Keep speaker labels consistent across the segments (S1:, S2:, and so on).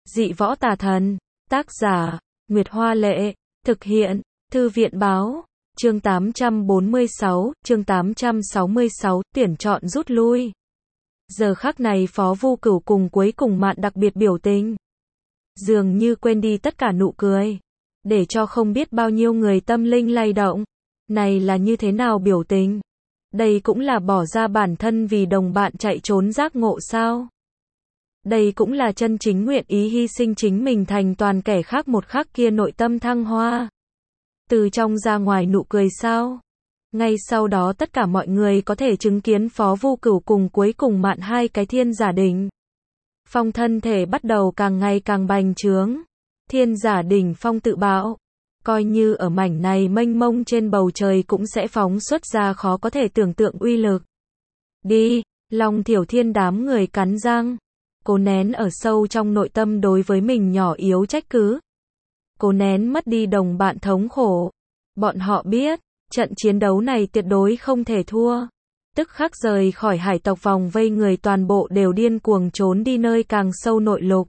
S1: Dị võ tà thần. Tác giả, Nguyệt Hoa Lệ. Thực hiện, Thư viện Báo. Chương 846, chương 866, tuyển chọn rút lui. Giờ khắc này Phó Vu Cửu cùng cuối cùng Mạn đặc biệt biểu tình. Dường như quên đi tất cả nụ cười. Để cho không biết bao nhiêu người tâm linh lay động. Này là như thế nào biểu tình? Đây cũng là bỏ ra bản thân vì đồng bạn chạy trốn giác ngộ sao? Đây cũng là chân chính nguyện ý hy sinh chính mình thành toàn kẻ khác một khắc kia nội tâm thăng hoa. Từ trong ra ngoài nụ cười sao? Ngay sau đó tất cả mọi người có thể chứng kiến Phó Vu Cửu cùng cuối cùng Mạn hai cái thiên giả đỉnh. Phong thân thể bắt đầu càng ngày càng bành trướng. Thiên giả đỉnh phong tự bạo. Coi như ở mảnh này mênh mông trên bầu trời cũng sẽ phóng xuất ra khó có thể tưởng tượng uy lực. Đi, Long Thiểu Thiên đám người cắn răng. Cố nén ở sâu trong nội tâm đối với mình nhỏ yếu trách cứ. Cố nén mất đi đồng bạn thống khổ. Bọn họ biết, trận chiến đấu này tuyệt đối không thể thua. Tức khắc rời khỏi hải tộc vòng vây người toàn bộ đều điên cuồng trốn đi nơi càng sâu nội lục.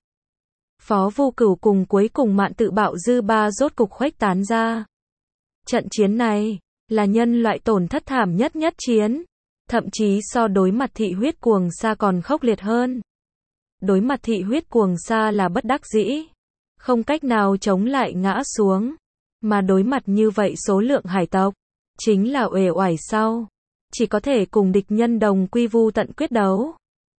S1: Phó Vu Cửu cùng cuối cùng Mạn tự bạo dư ba rốt cục khuếch tán ra. Trận chiến này, là nhân loại tổn thất thảm nhất chiến. Thậm chí so đối mặt thị huyết cuồng sa còn khốc liệt hơn. Đối mặt thị huyết cuồng sa là bất đắc dĩ. Không cách nào chống lại ngã xuống. Mà đối mặt như vậy số lượng hải tộc, chính là uể oải sau. Chỉ có thể cùng địch nhân đồng quy vu tận quyết đấu.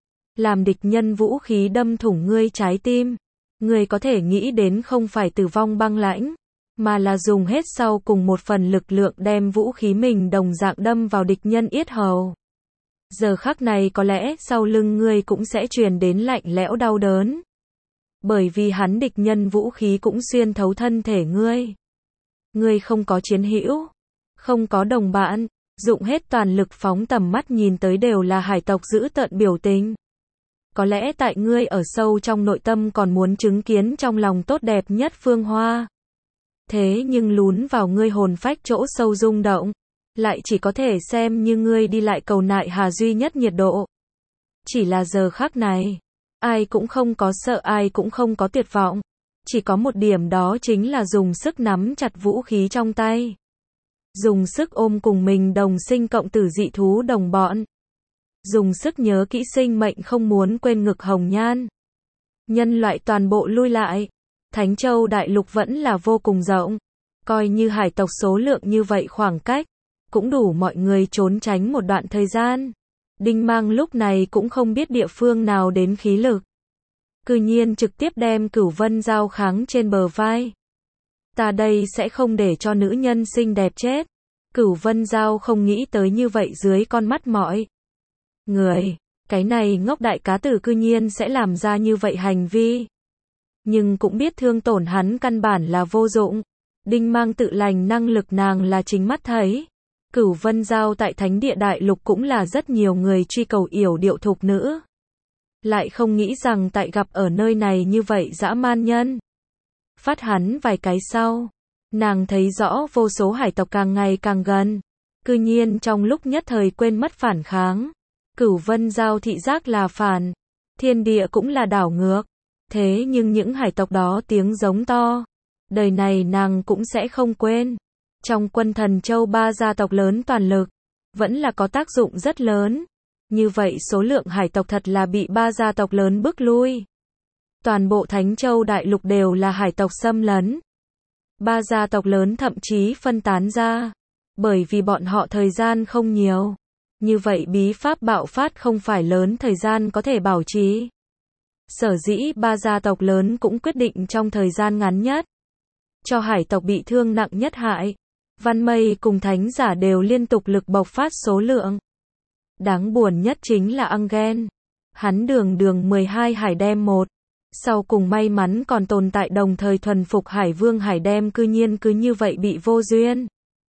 S1: Làm địch nhân vũ khí đâm thủng ngươi trái tim. Ngươi có thể nghĩ đến không phải tử vong băng lãnh, mà là dùng hết sau cùng một phần lực lượng đem vũ khí mình đồng dạng đâm vào địch nhân yết hầu. Giờ khắc này có lẽ sau lưng ngươi cũng sẽ truyền đến lạnh lẽo đau đớn. Bởi vì hắn địch nhân vũ khí cũng xuyên thấu thân thể ngươi. Ngươi không có chiến hữu, không có đồng bạn, dụng hết toàn lực phóng tầm mắt nhìn tới đều là hải tộc dữ tợn biểu tình. Có lẽ tại ngươi ở sâu trong nội tâm còn muốn chứng kiến trong lòng tốt đẹp nhất phương hoa. Thế nhưng lún vào ngươi hồn phách chỗ sâu rung động, lại chỉ có thể xem như ngươi đi lại cầu nại hà duy nhất nhiệt độ. Chỉ là giờ khắc này, ai cũng không có sợ, ai cũng không có tuyệt vọng. Chỉ có một điểm, đó chính là dùng sức nắm chặt vũ khí trong tay. Dùng sức ôm cùng mình đồng sinh cộng tử dị thú đồng bọn. Dùng sức nhớ kỹ sinh mệnh không muốn quên ngực hồng nhan. Nhân loại toàn bộ lui lại. Thánh Châu đại lục vẫn là vô cùng rộng. Coi như hải tộc số lượng như vậy khoảng cách, cũng đủ mọi người trốn tránh một đoạn thời gian. Đinh Mang lúc này cũng không biết địa phương nào đến khí lực. Cư nhiên trực tiếp đem Cửu Vân Dao kháng trên bờ vai. Ta đây sẽ không để cho nữ nhân xinh đẹp chết. Cửu Vân Dao không nghĩ tới như vậy dưới con mắt mọi người, cái này ngốc đại cá tử cư nhiên sẽ làm ra như vậy hành vi. Nhưng cũng biết thương tổn hắn căn bản là vô dụng. Đinh Mang tự lành năng lực nàng là chính mắt thấy. Cửu Vân Dao tại Thánh Địa Đại Lục cũng là rất nhiều người truy cầu yểu điệu thục nữ. Lại không nghĩ rằng tại gặp ở nơi này như vậy dã man nhân. Phát hắn vài cái sau, nàng thấy rõ vô số hải tộc càng ngày càng gần. Cư nhiên trong lúc nhất thời quên mất phản kháng. Cửu Vân Dao thị giác là phản, thiên địa cũng là đảo ngược. Thế nhưng những hải tộc đó tiếng giống to, đời này nàng cũng sẽ không quên. Trong quân Thần Châu ba gia tộc lớn toàn lực, vẫn là có tác dụng rất lớn. Như vậy số lượng hải tộc thật là bị ba gia tộc lớn bức lui. Toàn bộ Thánh Châu đại lục đều là hải tộc xâm lấn. Ba gia tộc lớn thậm chí phân tán ra, bởi vì bọn họ thời gian không nhiều. Như vậy bí pháp bạo phát không phải lớn thời gian có thể bảo trì. Sở dĩ ba gia tộc lớn cũng quyết định trong thời gian ngắn nhất, cho hải tộc bị thương nặng nhất hại. Văn Mây cùng thánh giả đều liên tục lực bộc phát số lượng. Đáng buồn nhất chính là Angen. Hắn đường 12 hải đem một. Sau cùng may mắn còn tồn tại đồng thời thuần phục hải vương hải đem cư nhiên cứ như vậy bị vô duyên,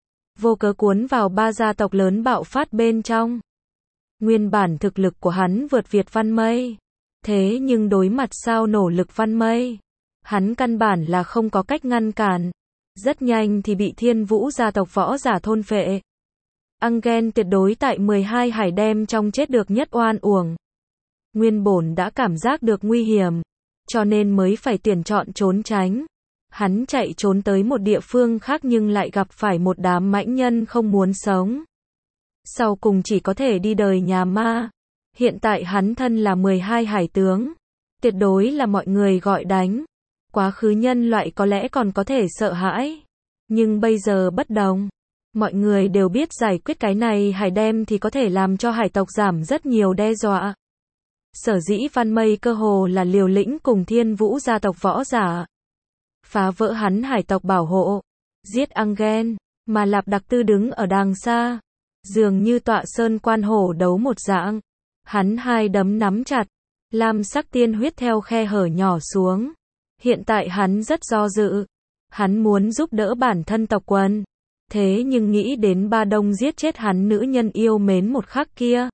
S1: vô cớ cuốn vào ba gia tộc lớn bạo phát bên trong. Nguyên bản thực lực của hắn vượt việt Văn Mây. Thế nhưng đối mặt sao nổ lực Văn Mây, hắn căn bản là không có cách ngăn cản. Rất nhanh thì bị Thiên Vũ gia tộc võ giả thôn phệ. Angen tuyệt đối tại 12 hải đem trong chết được nhất oan uổng. Nguyên bổn đã cảm giác được nguy hiểm. cho nên mới phải tuyển chọn trốn tránh. Hắn chạy trốn tới một địa phương khác nhưng lại gặp phải một đám mãnh nhân không muốn sống. Sau cùng chỉ có thể đi đời nhà ma. Hiện tại hắn thân là 12 hải tướng. Tuyệt đối là mọi người gọi đánh. Quá khứ nhân loại có lẽ còn có thể sợ hãi. Nhưng bây giờ bất đồng. Mọi người đều biết giải quyết cái này hải đem thì có thể làm cho hải tộc giảm rất nhiều đe dọa. Sở dĩ Văn Mây cơ hồ là liều lĩnh cùng Thiên Vũ gia tộc võ giả. Phá vỡ hắn hải tộc bảo hộ. Giết Angen. Mà Lạp Đặc Tư đứng ở đàng xa. Dường như tọa sơn quan hổ đấu một dạng. Hắn hai đấm nắm chặt. Lam sắc tiên huyết theo khe hở nhỏ xuống. Hiện tại hắn rất do dự. Hắn muốn giúp đỡ bản thân tộc quần. Thế nhưng nghĩ đến Ba Đông giết chết hắn nữ nhân yêu mến một khắc kia.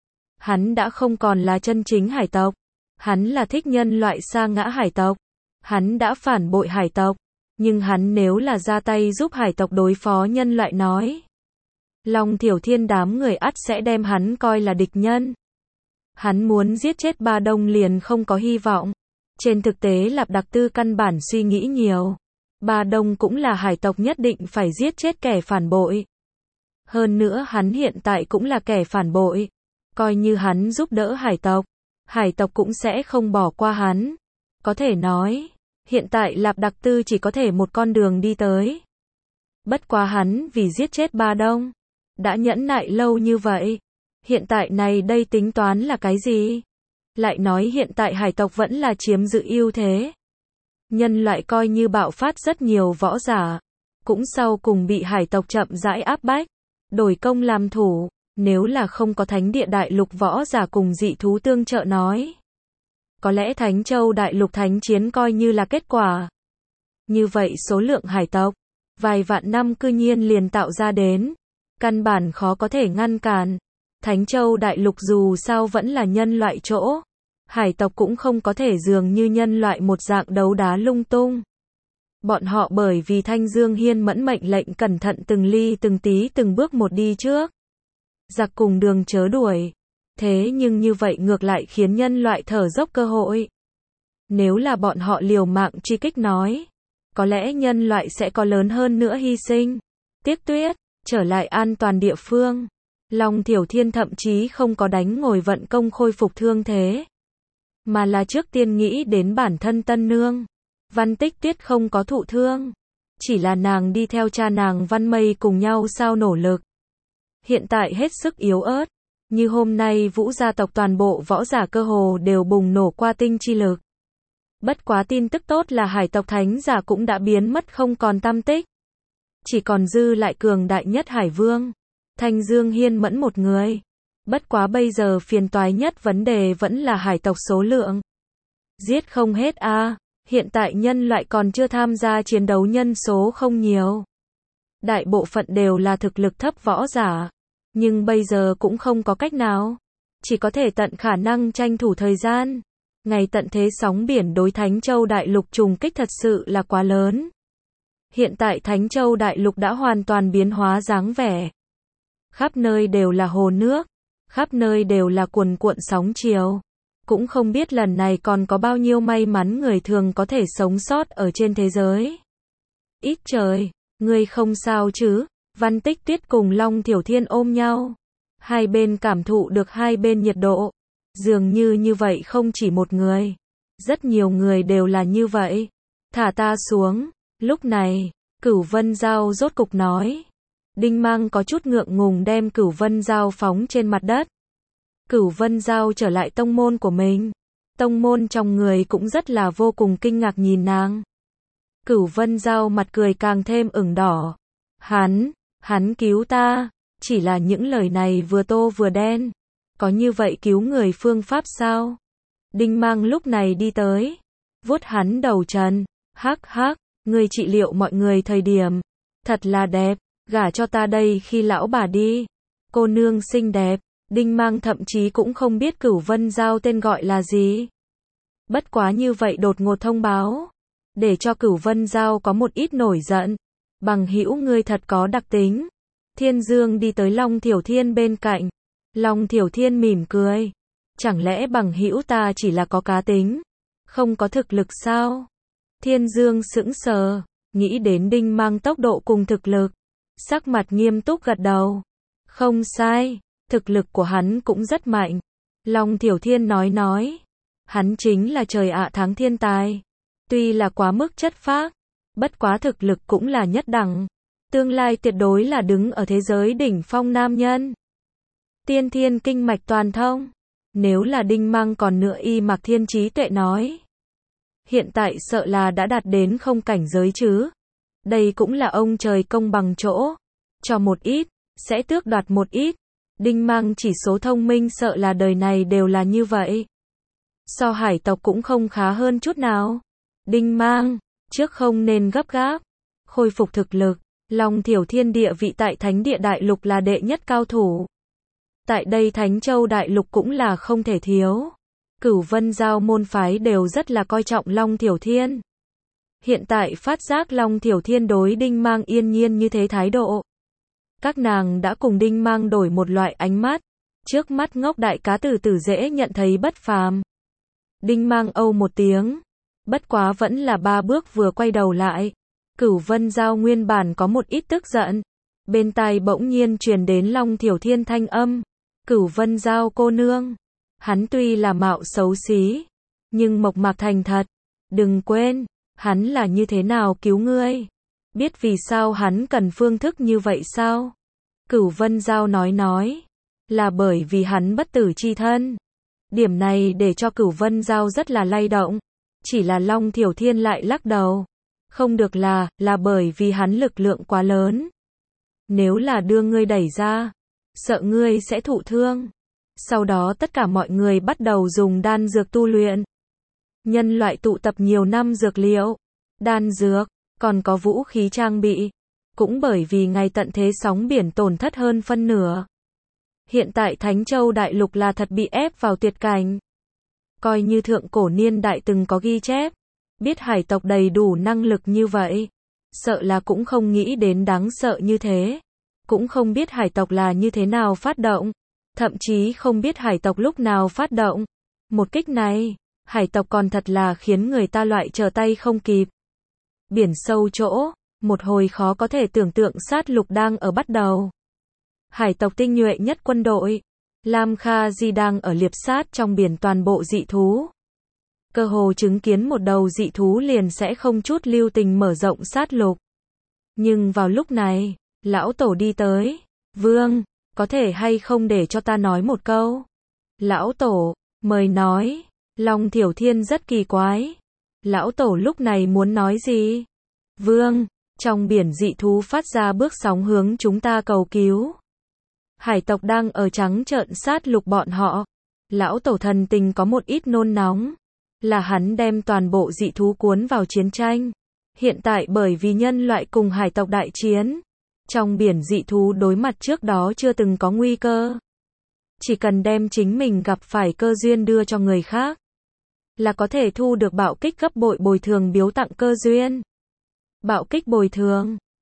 S1: Hắn đã không còn là chân chính hải tộc. Hắn là thích nhân loại sa ngã hải tộc. Hắn đã phản bội hải tộc. Nhưng hắn nếu là ra tay giúp hải tộc đối phó nhân loại nói. Long Thiểu Thiên đám người ắt sẽ đem hắn coi là địch nhân. Hắn muốn giết chết Ba Đông liền không có hy vọng. Trên thực tế Lạp Đặc Tư căn bản suy nghĩ nhiều. Ba Đông cũng là hải tộc nhất định phải giết chết kẻ phản bội. Hơn nữa hắn hiện tại cũng là kẻ phản bội. Coi như hắn giúp đỡ hải tộc cũng sẽ không bỏ qua hắn. Có thể nói, hiện tại Lạp Đặc Tư chỉ có thể một con đường đi tới. Bất quá hắn vì giết chết Ba Đông, đã nhẫn nại lâu như vậy. Hiện tại này đây tính toán là cái gì? Lại nói hiện tại hải tộc vẫn là chiếm giữ ưu thế. Nhân loại coi như bạo phát rất nhiều võ giả. Cũng sau cùng bị hải tộc chậm rãi áp bách. Đổi công làm thủ. Nếu là không có thánh địa đại lục võ giả cùng dị thú tương trợ nói. Có lẽ Thánh Châu đại lục thánh chiến coi như là kết quả. Như vậy số lượng hải tộc. Vài vạn năm cư nhiên liền tạo ra đến. Căn bản khó có thể ngăn cản. Thánh Châu đại lục dù sao vẫn là nhân loại chỗ. Hải tộc cũng không có thể dường như nhân loại một dạng đấu đá lung tung. Bọn họ bởi vì Thanh Dương Hiên mẫn mệnh lệnh cẩn thận từng ly từng tí từng bước một đi trước. Giặc cùng đường chớ đuổi. Thế nhưng như vậy ngược lại khiến nhân loại thở dốc cơ hội. Nếu là bọn họ liều mạng truy kích nói. Có lẽ nhân loại sẽ có lớn hơn nữa hy sinh. Tiếc tuyết, trở lại an toàn địa phương. Long Thiểu Thiên thậm chí không có đánh ngồi vận công khôi phục thương thế. Mà là trước tiên nghĩ đến bản thân tân nương. Văn Tích Tuyết không có thụ thương. Chỉ là nàng đi theo cha nàng Văn Mây cùng nhau sao nỗ lực. Hiện tại hết sức yếu ớt. Như hôm nay Vũ gia tộc toàn bộ võ giả cơ hồ đều bùng nổ qua tinh chi lực. Bất quá tin tức tốt là hải tộc thánh giả cũng đã biến mất không còn tăm tích. Chỉ còn dư lại cường đại nhất Hải Vương. Thanh Dương Hiên mẫn một người. Bất quá bây giờ phiền toái nhất vấn đề vẫn là hải tộc số lượng. Giết không hết a. Hiện tại nhân loại còn chưa tham gia chiến đấu nhân số không nhiều. Đại bộ phận đều là thực lực thấp võ giả. Nhưng bây giờ cũng không có cách nào. Chỉ có thể tận khả năng tranh thủ thời gian. Ngày tận thế sóng biển đối Thánh Châu đại lục trùng kích thật sự là quá lớn. Hiện tại Thánh Châu đại lục đã hoàn toàn biến hóa dáng vẻ. Khắp nơi đều là hồ nước. Khắp nơi đều là cuồn cuộn sóng chiều. Cũng không biết lần này còn có bao nhiêu may mắn người thường có thể sống sót ở trên thế giới. Ít trời, ngươi không sao chứ? Văn Tích Tuyết cùng Long Thiểu Thiên ôm nhau. Hai bên cảm thụ được hai bên nhiệt độ. Dường như vậy không chỉ một người. Rất nhiều người đều là như vậy. Thả ta xuống. Lúc này, Cửu Vân Dao rốt cục nói. Đinh Mang có chút ngượng ngùng đem Cửu Vân Dao phóng trên mặt đất. Cửu Vân Dao trở lại tông môn của mình. Tông môn trong người cũng rất là vô cùng kinh ngạc nhìn nàng. Cửu Vân Dao mặt cười càng thêm ửng đỏ. Hắn cứu ta. Chỉ là những lời này vừa tô vừa đen. Có như vậy cứu người phương pháp sao? Đinh Mang lúc này đi tới. Vuốt hắn đầu trần. Hắc, ngươi trị liệu mọi người thời điểm. Thật là đẹp. Gả cho ta đây khi lão bà đi. Cô nương xinh đẹp. Đinh Mang thậm chí cũng không biết Cửu Vân Dao tên gọi là gì. Bất quá như vậy đột ngột thông báo. Để cho Cửu Vân Dao có một ít nổi giận. Bằng hữu ngươi thật có đặc tính. Thiên Dương đi tới Long Thiểu Thiên bên cạnh. Long Thiểu Thiên mỉm cười. Chẳng lẽ bằng hữu ta chỉ là có cá tính? Không có thực lực sao? Thiên Dương sững sờ, nghĩ đến Đinh Mang tốc độ cùng thực lực. Sắc mặt nghiêm túc gật đầu. Không sai, thực lực của hắn cũng rất mạnh. Long Thiểu Thiên nói. Hắn chính là trời ạ tháng thiên tài. Tuy là quá mức chất phác, bất quá thực lực cũng là nhất đẳng. Tương lai tuyệt đối là đứng ở thế giới đỉnh phong nam nhân. Tiên thiên kinh mạch toàn thông. Nếu là Đinh Mang còn nữa y Mạc Thiên trí tuệ nói. Hiện tại sợ là đã đạt đến không cảnh giới chứ. Đây cũng là ông trời công bằng chỗ. Cho một ít, sẽ tước đoạt một ít. Đinh Mang chỉ số thông minh sợ là đời này đều là như vậy. So hải tộc cũng không khá hơn chút nào. Đinh Mang, trước không nên gấp gáp. Khôi phục thực lực, Long Thiểu Thiên địa vị tại Thánh Địa Đại Lục là đệ nhất cao thủ. Tại đây Thánh Châu Đại Lục cũng là không thể thiếu. Cửu Vân Giao môn phái đều rất là coi trọng Long Thiểu Thiên. Hiện tại phát giác Long Thiểu Thiên đối Đinh Mang yên nhiên như thế thái độ. Các nàng đã cùng Đinh Mang đổi một loại ánh mắt. Trước mắt ngốc đại cá từ từ dễ nhận thấy bất phàm. Đinh Mang âu một tiếng. Bất quá vẫn là 3 bước vừa quay đầu lại. Cửu Vân Giao nguyên bản có một ít tức giận. Bên tai bỗng nhiên truyền đến Long Thiểu Thiên thanh âm. Cửu Vân Giao cô nương. Hắn tuy là mạo xấu xí, nhưng mộc mạc thành thật. Đừng quên, hắn là như thế nào cứu ngươi. Biết vì sao hắn cần phương thức như vậy sao? Cửu Vân Giao nói. Là bởi vì hắn bất tử chi thân. Điểm này để cho Cửu Vân Giao rất là lay động. Chỉ là Long Thiểu Thiên lại lắc đầu. Không được là bởi vì hắn lực lượng quá lớn. Nếu là đưa ngươi đẩy ra, sợ ngươi sẽ thụ thương. Sau đó tất cả mọi người bắt đầu dùng đan dược tu luyện. Nhân loại tụ tập nhiều năm dược liệu, đan dược, còn có vũ khí trang bị. Cũng bởi vì ngày tận thế sóng biển tổn thất hơn phân nửa. Hiện tại Thánh Châu Đại Lục là thật bị ép vào tuyệt cảnh. Coi như thượng cổ niên đại từng có ghi chép. Biết hải tộc đầy đủ năng lực như vậy. Sợ là cũng không nghĩ đến đáng sợ như thế. Cũng không biết hải tộc là như thế nào phát động. Thậm chí không biết hải tộc lúc nào phát động. Một kích này, hải tộc còn thật là khiến người ta loại trở tay không kịp. Biển sâu chỗ, một hồi khó có thể tưởng tượng sát lục đang ở bắt đầu. Hải tộc tinh nhuệ nhất quân đội, Lam Kha Di đang ở liệp sát trong biển toàn bộ dị thú. Cơ hồ chứng kiến một đầu dị thú liền sẽ không chút lưu tình mở rộng sát lục. Nhưng vào lúc này, lão tổ đi tới. Vương, có thể hay không để cho ta nói một câu? Lão tổ, mời nói. Long Thiểu Thiên rất kỳ quái. Lão tổ lúc này muốn nói gì? Vương, trong biển dị thú phát ra bước sóng hướng chúng ta cầu cứu. Hải tộc đang ở trắng trợn sát lục bọn họ. Lão tổ thần tình có một ít nôn nóng. Là hắn đem toàn bộ dị thú cuốn vào chiến tranh. Hiện tại bởi vì nhân loại cùng hải tộc đại chiến. Trong biển dị thú đối mặt trước đó chưa từng có nguy cơ. Chỉ cần đem chính mình gặp phải cơ duyên đưa cho người khác. Là có thể thu được bạo kích gấp bội bồi thường biếu tặng cơ duyên. Bạo kích bồi thường,